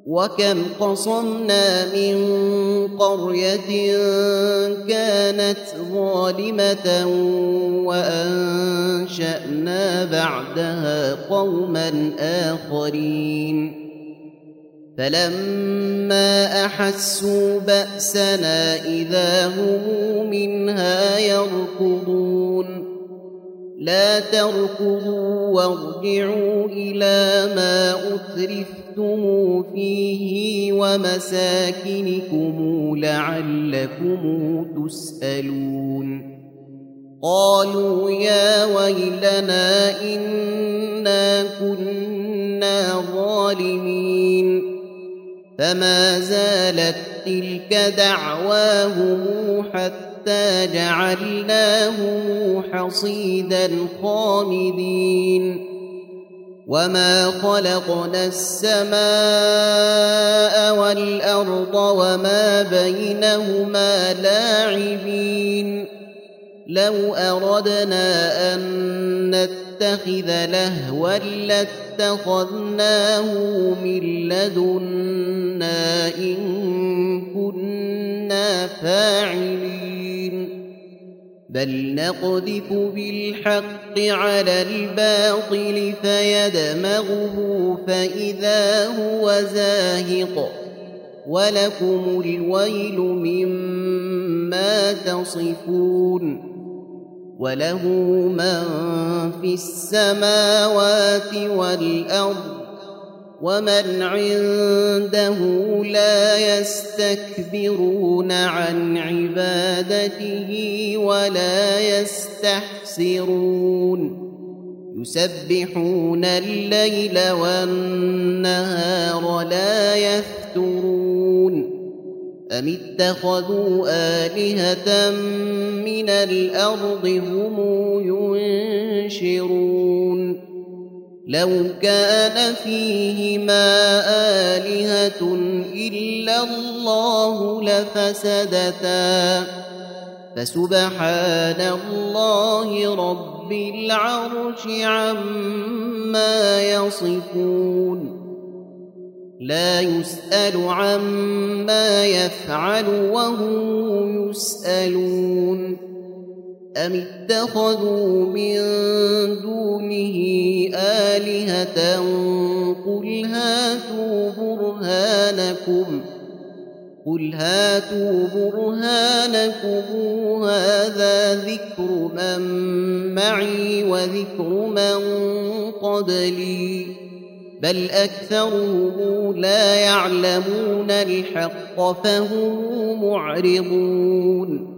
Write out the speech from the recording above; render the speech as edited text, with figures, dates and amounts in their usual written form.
وكم قصمنا من قرية كانت ظالمة وأنشأنا بعدها قوما آخرين فلما أحسوا بأسنا إذا هم منها يركضون لا تركضوا وارجعوا إلى ما أترفتم فيه ومساكنكم لعلكم تسألون قالوا يا ويلنا إنا كنا ظالمين فما زالت تلك دعواهم حتى جعلناه حصيدا خامدين وما خلقنا السماء والأرض وما بينهما لاعبين لو أردنا أن نتخذ لهوا لاتخذناه من لدنا إن كنا فاعلين بل نقذف بالحق على الباطل فيدمغه فإذا هو زاهق ولكم الويل مما تصفون وله من في السماوات والأرض ومن عنده لا يستكبرون عن عبادته ولا يستحسرون يسبحون الليل والنهار لا يفترون أم اتخذوا آلهة من الأرض هم ينشرون لو كان فيهما آلهة إلا الله لفسدتا فسبحان الله رب العرش عما يصفون لا يسأل عما يفعل وهم يسألون أم اتخذوا من دونه آلهة قل هاتوا برهانكم هذا ذكر من معي وذكر من قبلي بل أكثرهم لا يعلمون الحق فهم معرضون